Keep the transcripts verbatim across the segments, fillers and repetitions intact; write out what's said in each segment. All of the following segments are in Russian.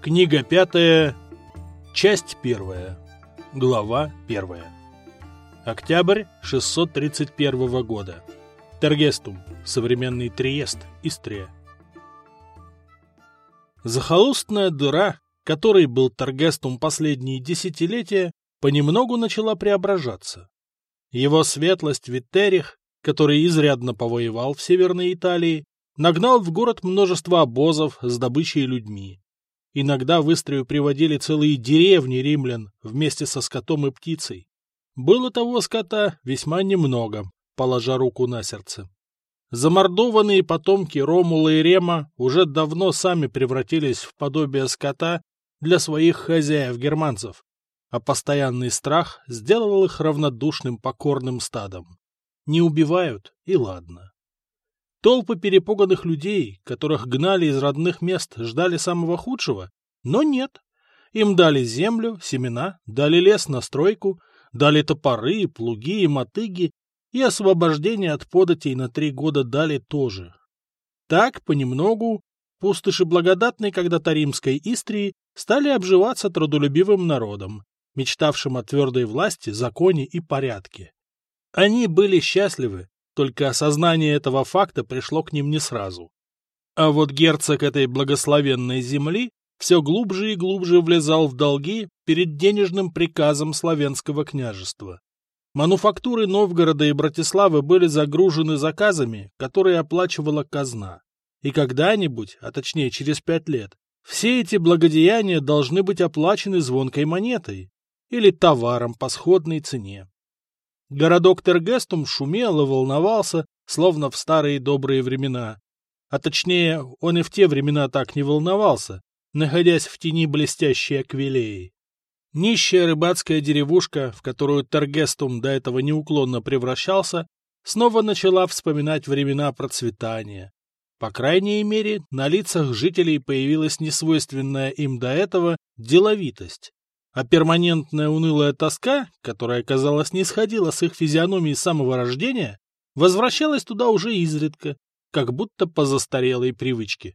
Книга пятая, часть первая, глава первая. Октябрь шестьсот тридцать первого года. Тергестум, современный Триест, Истрия. Захолустная дыра, которой был Тергестум последние десятилетия, понемногу начала преображаться. Его светлость Виттерих, который изрядно повоевал в Северной Италии, нагнал в город множество обозов с добычей и людьми. Иногда в Истрию приводили целые деревни римлян вместе со скотом и птицей. Было того скота весьма немного, положа руку на сердце. Замордованные потомки Ромула и Рема уже давно сами превратились в подобие скота для своих хозяев-германцев, а постоянный страх сделал их равнодушным покорным стадом. Не убивают, и ладно. Толпы перепуганных людей, которых гнали из родных мест, ждали самого худшего, но нет. Им дали землю, семена, дали лес на стройку, дали топоры, плуги и мотыги, и освобождение от податей на три года дали тоже. Так, понемногу, пустоши благодатной когда-то римской Истрии стали обживаться трудолюбивым народом, мечтавшим о твердой власти, законе и порядке. Они были счастливы, только осознание этого факта пришло к ним не сразу. А вот герцог этой благословенной земли все глубже и глубже влезал в долги перед денежным приказом славянского княжества. Мануфактуры Новгорода и Братиславы были загружены заказами, которые оплачивала казна. И когда-нибудь, а точнее через пять лет, все эти благодеяния должны быть оплачены звонкой монетой или товаром по сходной цене. Городок Тергестум шумел и волновался, словно в старые добрые времена. А точнее, он и в те времена так не волновался, находясь в тени блестящей Аквилеи. Нищая рыбацкая деревушка, в которую Тергестум до этого неуклонно превращался, снова начала вспоминать времена процветания. По крайней мере, на лицах жителей появилась несвойственная им до этого деловитость. А перманентная унылая тоска, которая, казалось, не сходила с их физиономии с самого рождения, возвращалась туда уже изредка, как будто по застарелой привычке.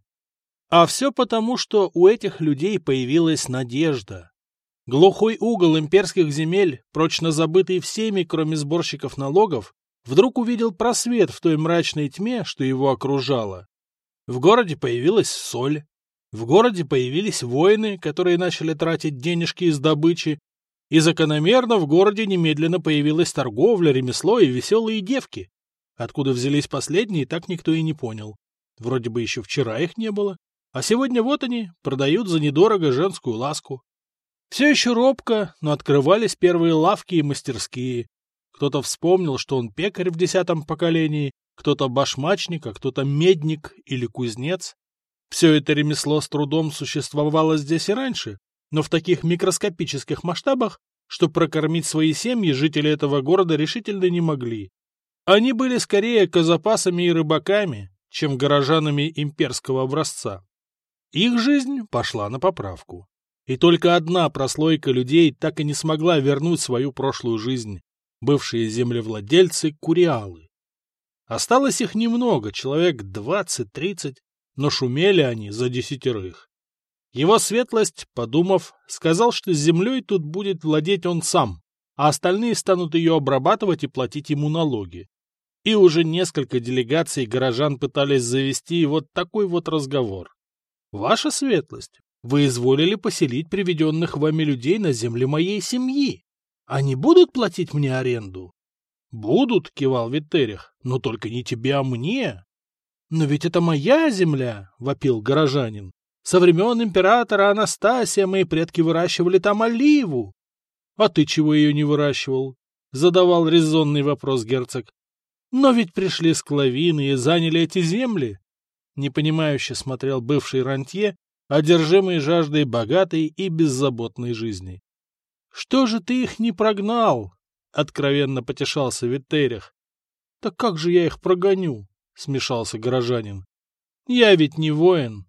А все потому, что у этих людей появилась надежда. Глухой угол имперских земель, прочно забытый всеми, кроме сборщиков налогов, вдруг увидел просвет в той мрачной тьме, что его окружало. В городе появилась соль. В городе появились воины, которые начали тратить денежки из добычи, и закономерно в городе немедленно появилась торговля, ремесло и веселые девки. Откуда взялись последние, так никто и не понял. Вроде бы еще вчера их не было, а сегодня вот они, продают за недорого женскую ласку. Все еще робко, но открывались первые лавки и мастерские. Кто-то вспомнил, что он пекарь в десятом поколении, кто-то башмачник, а кто-то медник или кузнец. Все это ремесло с трудом существовало здесь и раньше, но в таких микроскопических масштабах, что прокормить свои семьи жители этого города решительно не могли. Они были скорее казапасами и рыбаками, чем горожанами имперского образца. Их жизнь пошла на поправку. И только одна прослойка людей так и не смогла вернуть свою прошлую жизнь – бывшие землевладельцы Куриалы. Осталось их немного, человек двадцать-тридцать, но шумели они за десятерых. Его светлость, подумав, сказал, что землей тут будет владеть он сам, а остальные станут ее обрабатывать и платить ему налоги. И уже несколько делегаций горожан пытались завести вот такой вот разговор. «Ваша светлость, вы изволили поселить приведенных вами людей на земле моей семьи. Они будут платить мне аренду?» «Будут», — кивал Виттерих, — «но только не тебе, а мне». «Но ведь это моя земля», — вопил горожанин. «Со времен императора Анастасия мои предки выращивали там оливу». «А ты чего ее не выращивал?» — задавал резонный вопрос герцог. «Но ведь пришли склавины и заняли эти земли». Непонимающе смотрел бывший рантье, одержимый жаждой богатой и беззаботной жизни. «Что же ты их не прогнал?» — откровенно потешался Виттерих. «Так как же я их прогоню?» — смешался горожанин. «Я ведь не воин».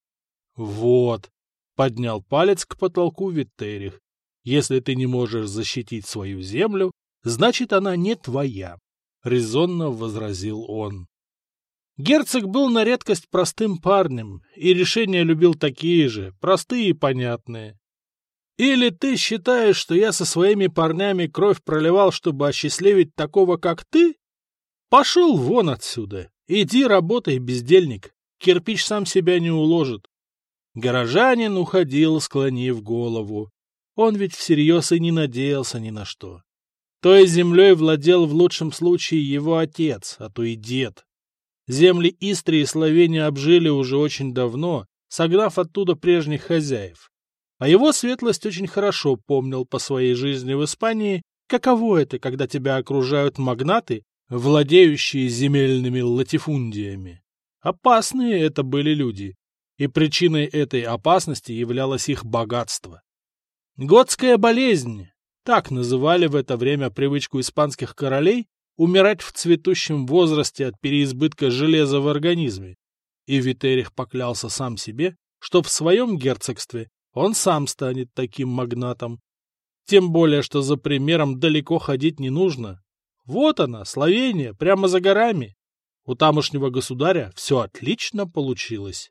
«Вот», — поднял палец к потолку Виттерих. «Если ты не можешь защитить свою землю, значит, она не твоя», — резонно возразил он. Герцог был на редкость простым парнем, и решения любил такие же, простые и понятные. Или ты считаешь, что я со своими парнями кровь проливал, чтобы осчастливить такого, как ты? Пошел вон отсюда. Иди работай, бездельник. Кирпич сам себя не уложит. Горожанин уходил, склонив голову. Он ведь всерьез и не надеялся ни на что. Той землей владел в лучшем случае его отец, а то и дед. Земли Истрии и Словения обжили уже очень давно, согнав оттуда прежних хозяев. А его светлость очень хорошо помнил по своей жизни в Испании, каково это, когда тебя окружают магнаты, владеющие земельными латифундиями. Опасные это были люди, и причиной этой опасности являлось их богатство. Готская болезнь, так называли в это время привычку испанских королей умирать в цветущем возрасте от переизбытка железа в организме, и Витерих поклялся сам себе, что в своем герцогстве он сам станет таким магнатом. Тем более, что за примером далеко ходить не нужно. Вот она, Словения, прямо за горами. У тамошнего государя все отлично получилось.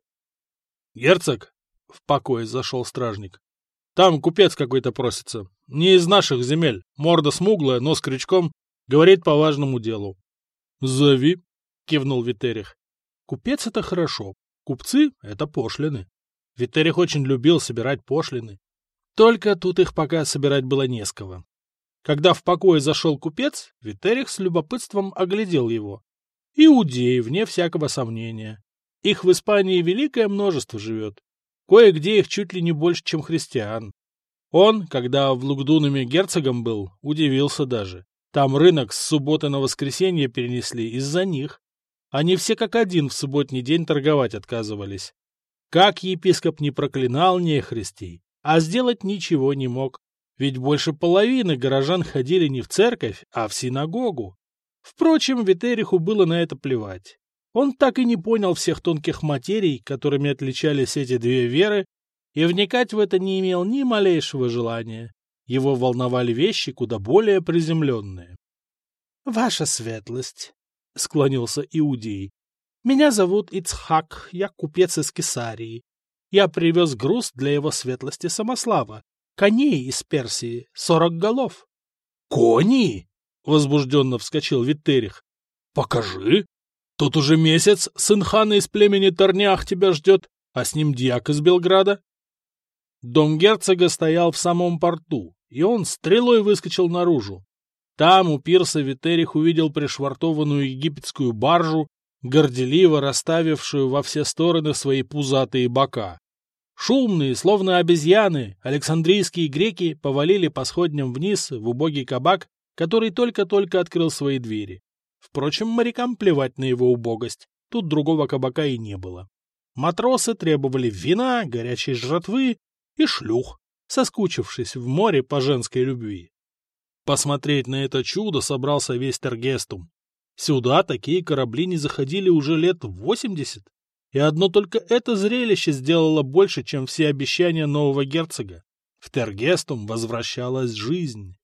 — Герцог, — в покое зашел стражник, — там купец какой-то просится. Не из наших земель, морда смуглая, нос крючком, говорит по важному делу. — Зови, — кивнул Витерих. Купец — это хорошо, купцы — это пошлины. Витерих очень любил собирать пошлины. Только тут их пока собирать было не с кого. Когда в покое зашел купец, Витерих с любопытством оглядел его. Иудеи, вне всякого сомнения. Их в Испании великое множество живет. Кое-где их чуть ли не больше, чем христиан. Он, когда в Лугдунаме герцогом был, удивился даже. Там рынок с субботы на воскресенье перенесли из-за них. Они все как один в субботний день торговать отказывались. Как епископ не проклинал нехристей, а сделать ничего не мог, ведь больше половины горожан ходили не в церковь, а в синагогу. Впрочем, Витериху было на это плевать. Он так и не понял всех тонких материй, которыми отличались эти две веры, и вникать в это не имел ни малейшего желания. Его волновали вещи куда более приземленные. — Ваша светлость, — склонился Иудей, — меня зовут Ицхак, я купец из Кесарии. Я привез груз для его светлости Самослава, коней из Персии, сорок голов. — Кони? — возбужденно вскочил Витерих. — Покажи. Тут уже месяц сын хана из племени Торнях тебя ждет, а с ним дьяк из Белграда. Дом герцога стоял в самом порту, и он стрелой выскочил наружу. Там у пирса Витерих увидел пришвартованную египетскую баржу, горделиво расставившую во все стороны свои пузатые бока. Шумные, словно обезьяны, александрийские греки повалили по сходням вниз в убогий кабак, который только-только открыл свои двери. Впрочем, морякам плевать на его убогость, тут другого кабака и не было. Матросы требовали вина, горячей жратвы и шлюх, соскучившись в море по женской любви. Посмотреть на это чудо собрался весь Тергестум. Сюда такие корабли не заходили уже лет восемьдесят, и одно только это зрелище сделало больше, чем все обещания нового герцога. В Тергестум возвращалась жизнь.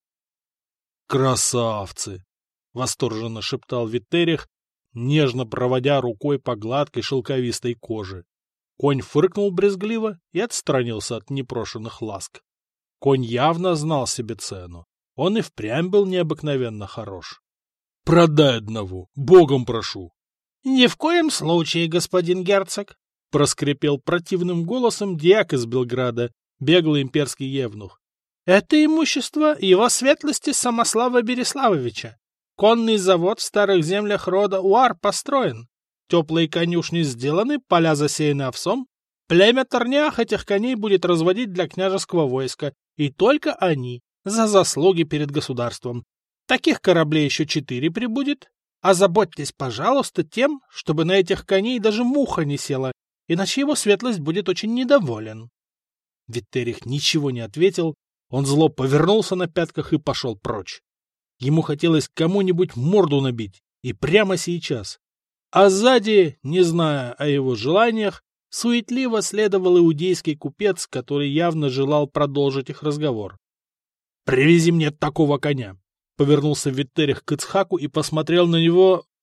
«Красавцы!» — восторженно шептал Витерих, нежно проводя рукой по гладкой шелковистой коже. Конь фыркнул брезгливо и отстранился от непрошенных ласк. Конь явно знал себе цену. Он и впрямь был необыкновенно хорош. «Продай одного, богом прошу!» «Ни в коем случае, господин герцог!» — проскрипел противным голосом дьяк из Белграда, беглый имперский евнух. «Это имущество его светлости Самослава Береславовича. Конный завод в старых землях рода Уар построен. Теплые конюшни сделаны, поля засеяны овсом. Племя Торнях этих коней будет разводить для княжеского войска, и только они, за заслуги перед государством. Таких кораблей еще четыре прибудет. Озаботьтесь, пожалуйста, тем, чтобы на этих коней даже муха не села, иначе его светлость будет очень недоволен». Витерих ничего не ответил, он зло повернулся на пятках и пошел прочь. Ему хотелось кому-нибудь морду набить, и прямо сейчас. А сзади, не зная о его желаниях, суетливо следовал иудейский купец, который явно желал продолжить их разговор. «Привези мне такого коня!» Повернулся Витерих к Ицхаку и посмотрел на него,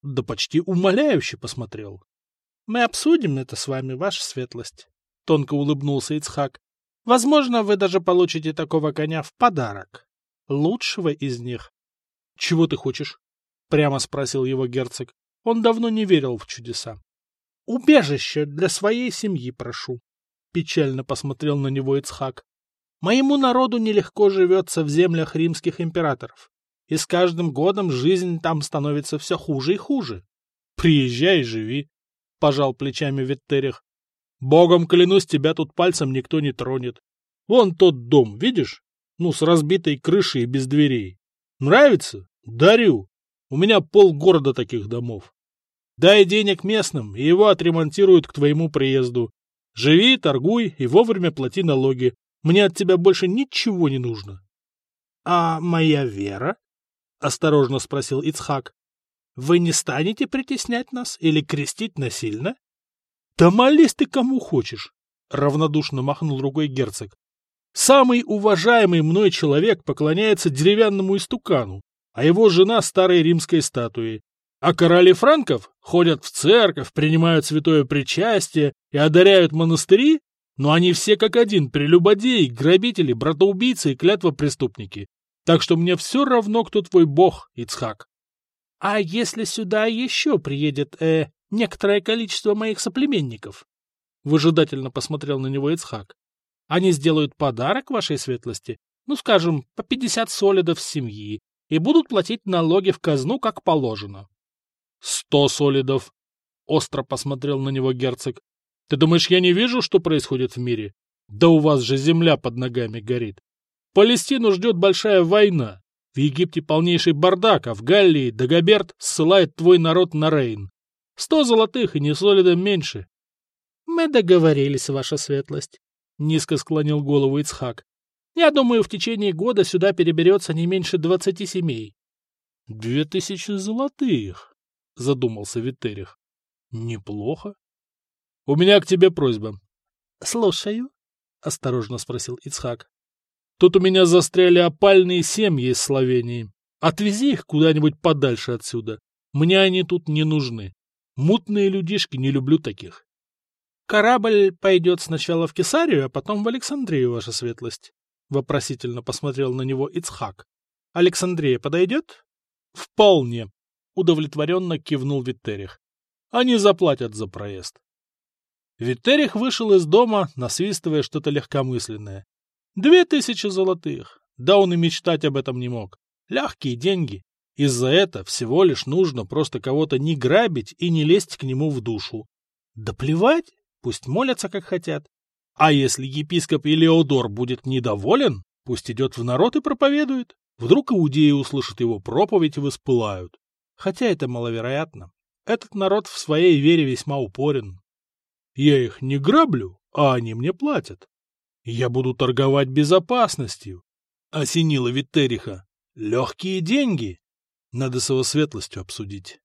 да почти умоляюще посмотрел. — Мы обсудим это с вами, ваша светлость, — тонко улыбнулся Ицхак. — Возможно, вы даже получите такого коня в подарок. Лучшего из них. — Чего ты хочешь? — прямо спросил его герцог. Он давно не верил в чудеса. — Убежище для своей семьи прошу, — печально посмотрел на него Ицхак. — Моему народу нелегко живется в землях римских императоров, и с каждым годом жизнь там становится все хуже и хуже. — Приезжай и живи, — пожал плечами Виттерих. — Богом клянусь, тебя тут пальцем никто не тронет. Вон тот дом, видишь? Ну, с разбитой крышей и без дверей. Нравится? Дарю. У меня полгорода таких домов. Дай денег местным, и его отремонтируют к твоему приезду. Живи, торгуй и вовремя плати налоги. Мне от тебя больше ничего не нужно. — А моя вера? — осторожно спросил Ицхак. — Вы не станете притеснять нас или крестить насильно? — Да молись ты кому хочешь, — равнодушно махнул рукой герцог. — Самый уважаемый мной человек поклоняется деревянному истукану, а его жена старой римской статуе. А короли франков ходят в церковь, принимают святое причастие и одаряют монастыри, но они все как один прелюбодеи, грабители, братоубийцы и клятвопреступники. Так что мне все равно, кто твой бог, Ицхак. — А если сюда еще приедет э, некоторое количество моих соплеменников? — выжидательно посмотрел на него Ицхак. — Они сделают подарок вашей светлости, ну, скажем, по пятьдесят солидов с семьи, и будут платить налоги в казну, как положено. — Сто солидов! — остро посмотрел на него герцог. — Ты думаешь, я не вижу, что происходит в мире? Да у вас же земля под ногами горит. Палестину ждет большая война. В Египте полнейший бардак, а в Галлии Дагоберт ссылает твой народ на Рейн. Сто золотых и не солидом меньше. — Мы договорились, ваша светлость, — низко склонил голову Ицхак. — Я думаю, в течение года сюда переберется не меньше двадцати семей. — Две тысячи золотых, — задумался Виттерих. — Неплохо. — У меня к тебе просьба. — Слушаю, — осторожно спросил Ицхак. — Тут у меня застряли опальные семьи из Словении. Отвези их куда-нибудь подальше отсюда. Мне они тут не нужны. Мутные людишки, не люблю таких. — Корабль пойдет сначала в Кесарию, а потом в Александрию, ваша светлость, — вопросительно посмотрел на него Ицхак. — Александрия подойдет? — Вполне, — удовлетворенно кивнул Виттерих. — Они заплатят за проезд. Виттерих вышел из дома, насвистывая что-то легкомысленное. Две тысячи золотых. Да он и мечтать об этом не мог. Легкие деньги. Из-за этого всего лишь нужно просто кого-то не грабить и не лезть к нему в душу. Да плевать, пусть молятся как хотят. А если епископ Илеодор будет недоволен, пусть идет в народ и проповедует. Вдруг иудеи услышат его проповедь и воспылают. Хотя это маловероятно. Этот народ в своей вере весьма упорен. Я их не граблю, а они мне платят. Я буду торговать безопасностью. Осенило Виттериха. Легкие деньги. Надо с его светлостью обсудить.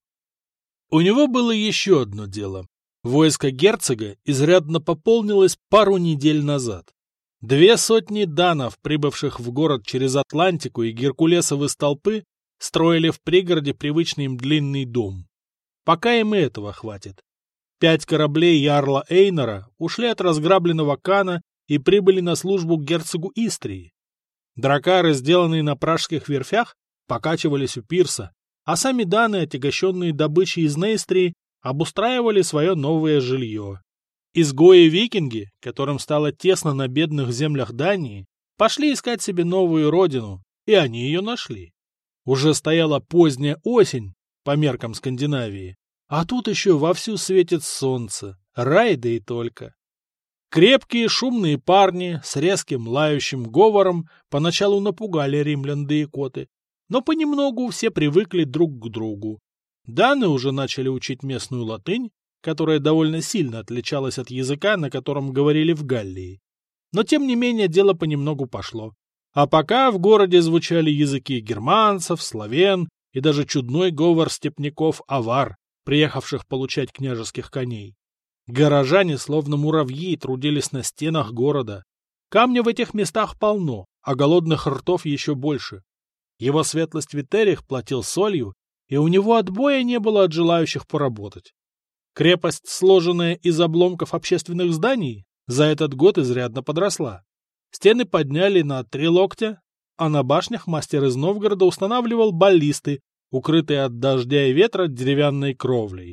У него было еще одно дело. Войско герцога изрядно пополнилось пару недель назад. Две сотни данов, прибывших в город через Атлантику и геркулесовы столпы, строили в пригороде привычный им длинный дом. Пока им и этого хватит. Пять кораблей ярла Эйнора ушли от разграбленного Кана и прибыли на службу к герцогу Истрии. Дракары, сделанные на пражских верфях, покачивались у пирса, а сами даны, отягощенные добычей из Нейстрии, обустраивали свое новое жилье. Изгои-викинги, которым стало тесно на бедных землях Дании, пошли искать себе новую родину, и они ее нашли. Уже стояла поздняя осень, по меркам Скандинавии, а тут еще вовсю светит солнце, рай да и только. Крепкие шумные парни с резким лающим говором поначалу напугали римлян да икоты, но понемногу все привыкли друг к другу. Даны уже начали учить местную латынь, которая довольно сильно отличалась от языка, на котором говорили в Галлии. Но тем не менее дело понемногу пошло. А пока в городе звучали языки германцев, славян и даже чудной говор степняков-авар, приехавших получать княжеских коней. Горожане, словно муравьи, трудились на стенах города. Камня в этих местах полно, а голодных ртов еще больше. Его светлость Виттерих платил солью, и у него отбоя не было от желающих поработать. Крепость, сложенная из обломков общественных зданий, за этот год изрядно подросла. Стены подняли на три локтя, а на башнях мастер из Новгорода устанавливал баллисты, укрытые от дождя и ветра деревянной кровлей.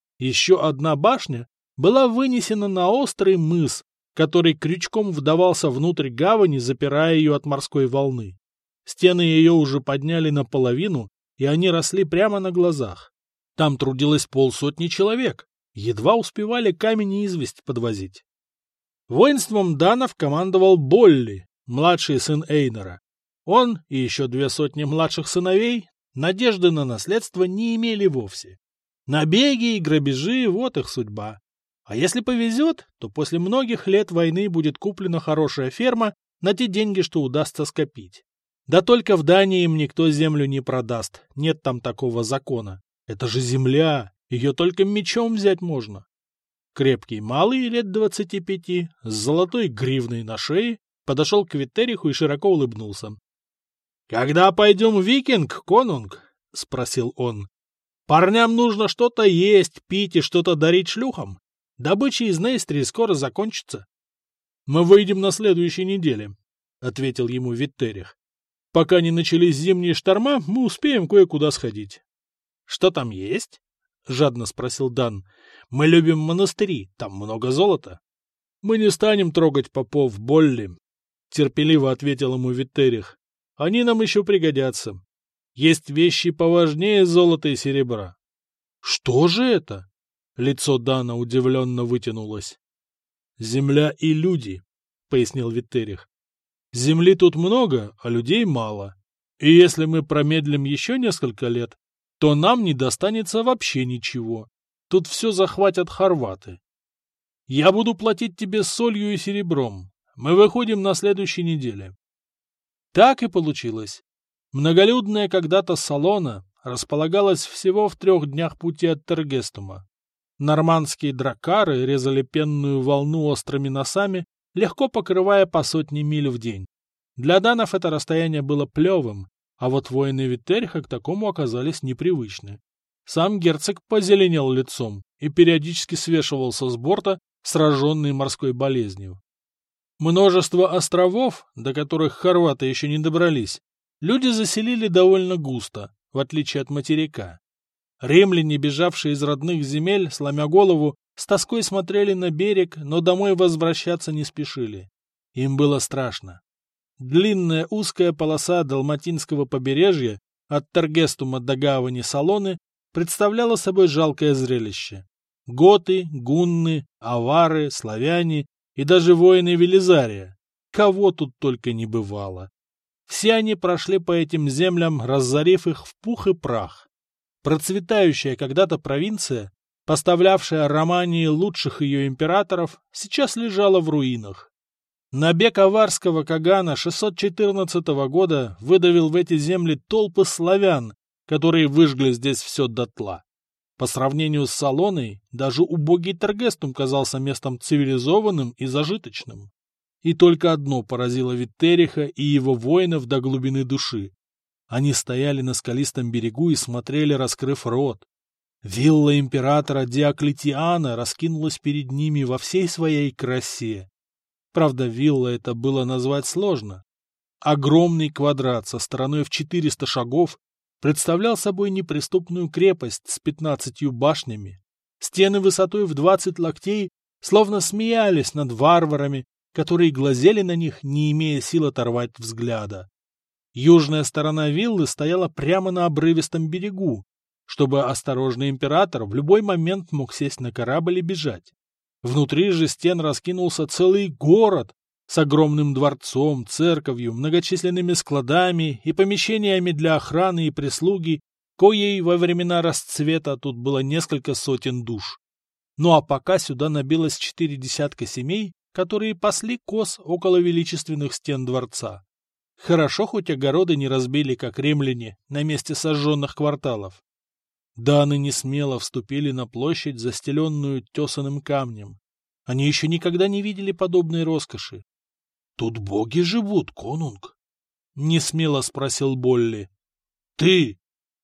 Еще одна башня была вынесена на острый мыс, который крючком вдавался внутрь гавани, запирая ее от морской волны. Стены ее уже подняли наполовину, и они росли прямо на глазах. Там трудилось полсотни человек, едва успевали камень и известь подвозить. Воинством данов командовал Болли, младший сын Эйнора. Он и еще две сотни младших сыновей надежды на наследство не имели вовсе. Набеги и грабежи — вот их судьба. А если повезет, то после многих лет войны будет куплена хорошая ферма на те деньги, что удастся скопить. Да только в Дании им никто землю не продаст, нет там такого закона. Это же земля, ее только мечом взять можно. Крепкий малый, лет двадцати пяти, с золотой гривной на шее, подошел к Виттериху и широко улыбнулся. — Когда пойдем в Викинг, конунг? — спросил он. — Парням нужно что-то есть, пить и что-то дарить шлюхам. Добыча из Нейстри скоро закончится. — Мы выйдем на следующей неделе, — ответил ему Виттерих. — Пока не начались зимние шторма, мы успеем кое-куда сходить. — Что там есть? — жадно спросил Дан. — Мы любим монастыри, там много золота. — Мы не станем трогать попов, Болли, — терпеливо ответил ему Виттерих. — Они нам еще пригодятся. Есть вещи поважнее золота и серебра. — Что же это? Лицо Дана удивленно вытянулось. — Земля и люди, — пояснил Виттерих. — Земли тут много, а людей мало. И если мы промедлим еще несколько лет, то нам не достанется вообще ничего. Тут все захватят хорваты. Я буду платить тебе солью и серебром. Мы выходим на следующей неделе. Так и получилось. Многолюдная когда-то Салона располагалась всего в трех днях пути от Тергестума. Нормандские драккары резали пенную волну острыми носами, легко покрывая по сотне миль в день. Для данов это расстояние было плевым, а вот воины Виттериха к такому оказались непривычны. Сам герцог позеленел лицом и периодически свешивался с борта, сраженный морской болезнью. Множество островов, до которых хорваты еще не добрались, люди заселили довольно густо, в отличие от материка. Римляне, бежавшие из родных земель, сломя голову, с тоской смотрели на берег, но домой возвращаться не спешили. Им было страшно. Длинная узкая полоса далматинского побережья от Тергестума до гавани Салоны представляла собой жалкое зрелище. Готы, гунны, авары, славяне и даже воины Велизария. Кого тут только не бывало. Все они прошли по этим землям, разорив их в пух и прах. Процветающая когда-то провинция, поставлявшая Романии лучших ее императоров, сейчас лежала в руинах. Набег аварского кагана шестьсот четырнадцатого года выдавил в эти земли толпы славян, которые выжгли здесь все дотла. По сравнению с Салоной, даже убогий Тергестум казался местом цивилизованным и зажиточным. И только одно поразило Виттериха и его воинов до глубины души. Они стояли на скалистом берегу и смотрели, раскрыв рот. Вилла императора Диоклетиана раскинулась перед ними во всей своей красе. Правда, вилла это было назвать сложно. Огромный квадрат со стороной в четыреста шагов представлял собой неприступную крепость с пятнадцатью башнями. Стены высотой в двадцать локтей словно смеялись над варварами, которые глазели на них, не имея сил оторвать взгляда. Южная сторона виллы стояла прямо на обрывистом берегу, чтобы осторожный император в любой момент мог сесть на корабль и бежать. Внутри же стен раскинулся целый город с огромным дворцом, церковью, многочисленными складами и помещениями для охраны и прислуги, коей во времена расцвета тут было несколько сотен душ. Ну а пока сюда набилось четыре десятка семей, которые пасли коз около величественных стен дворца. Хорошо, хоть огороды не разбили, как римляне, на месте сожженных кварталов. Даны несмело вступили на площадь, застеленную тесаным камнем. Они еще никогда не видели подобной роскоши. — Тут боги живут, конунг? — несмело спросил Болли. — Ты!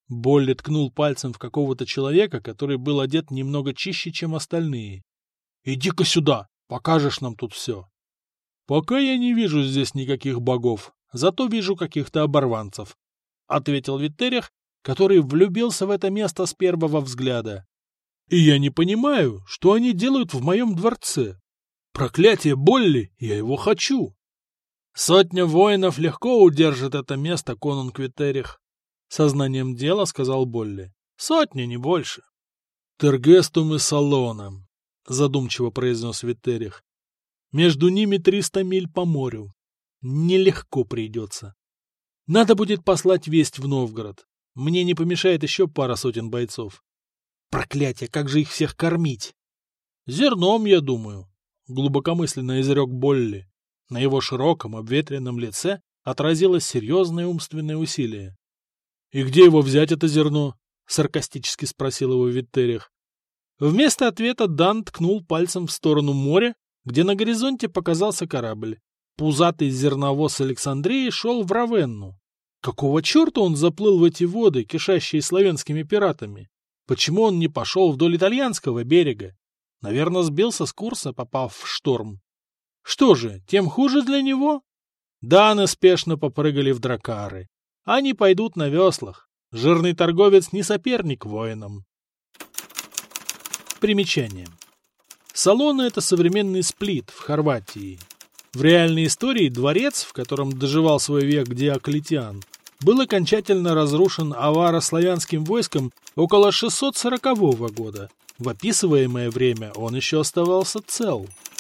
Болли ткнул пальцем в какого-то человека, который был одет немного чище, чем остальные. «Иди-ка сюда, покажешь нам тут все». «Пока я не вижу здесь никаких богов, зато вижу каких-то оборванцев», — ответил Виттерих, который влюбился в это место с первого взгляда. «И я не понимаю, что они делают в моем дворце. Проклятие Болли, я его хочу!» «Сотня воинов легко удержит это место, конунг Виттерих», — сознанием дела сказал Болли. «Сотня, не больше». «Тергестум и Салоном», — задумчиво произнес Виттерих. «Между ними триста миль по морю. Нелегко придется. Надо будет послать весть в Новгород. Мне не помешает еще пара сотен бойцов. Проклятие, как же их всех кормить?» «Зерном, я думаю», — глубокомысленно изрек Болли. На его широком, обветренном лице отразилось серьезное умственное усилие. «И где его взять, это зерно?» — саркастически спросил его Виттерих. Вместо ответа Дан ткнул пальцем в сторону моря, где на горизонте показался корабль. Пузатый зерновоз Александрии шел в Равенну. Какого черта он заплыл в эти воды, кишащие славянскими пиратами? Почему он не пошел вдоль итальянского берега? Наверное, сбился с курса, попав в шторм. Что же, тем хуже для него? Даны спешно попрыгали в дракары. Они пойдут на веслах. Жирный торговец не соперник воинам. Примечание. Салона — это современный Сплит в Хорватии. В реальной истории дворец, в котором доживал свой век Диоклетиан, был окончательно разрушен аваро-славянским войском около шестьсот сорокового года. В описываемое время он еще оставался цел.